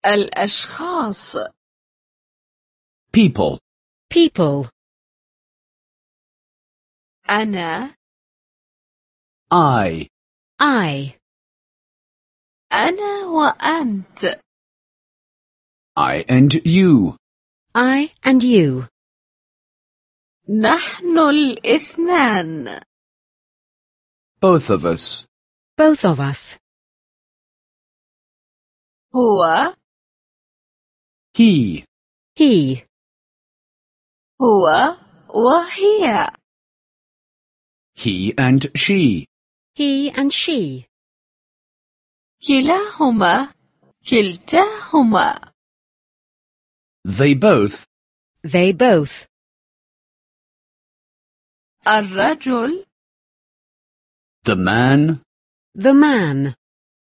الأشخاص. People. People. أنا. I. I. أنا وأنت. I and you. I and you. نحن الاثنان. Both of us. Both of us. هو. He. He. هو وهي. He and she. He and she. كلاهما. كلتاهما. They both. They both. الرجل. The man. The man.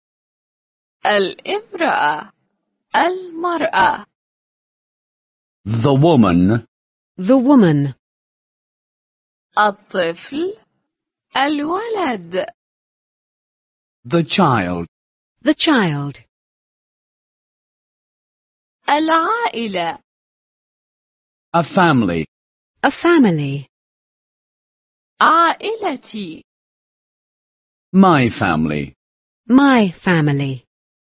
الامرأة. المرأة. The woman. The woman. الطفل. الولد. The child. The child. العائلة. A family. A family. عائلتي. My family. My family.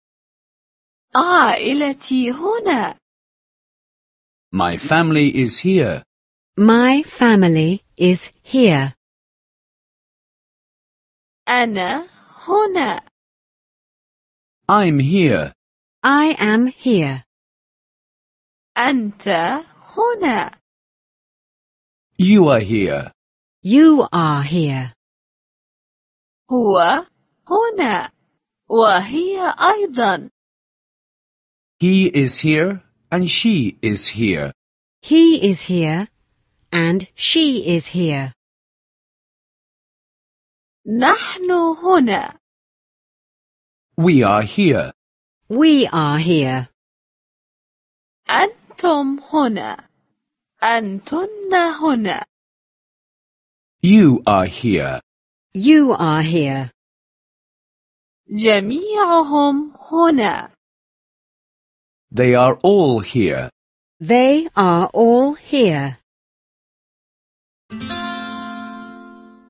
عائلتي هنا. My family is here. My family is here. أنا هنا. I'm here. I am here. أنت هنا. You are here. You are here. هو هنا. وهي أيضا. He is here and she is here. He is here and she is here. نحن هنا. We are here. We are here. أنتم هنا. أنتن هنا. You are here. You are here. جميعهم هنا. They are all here. They are all here.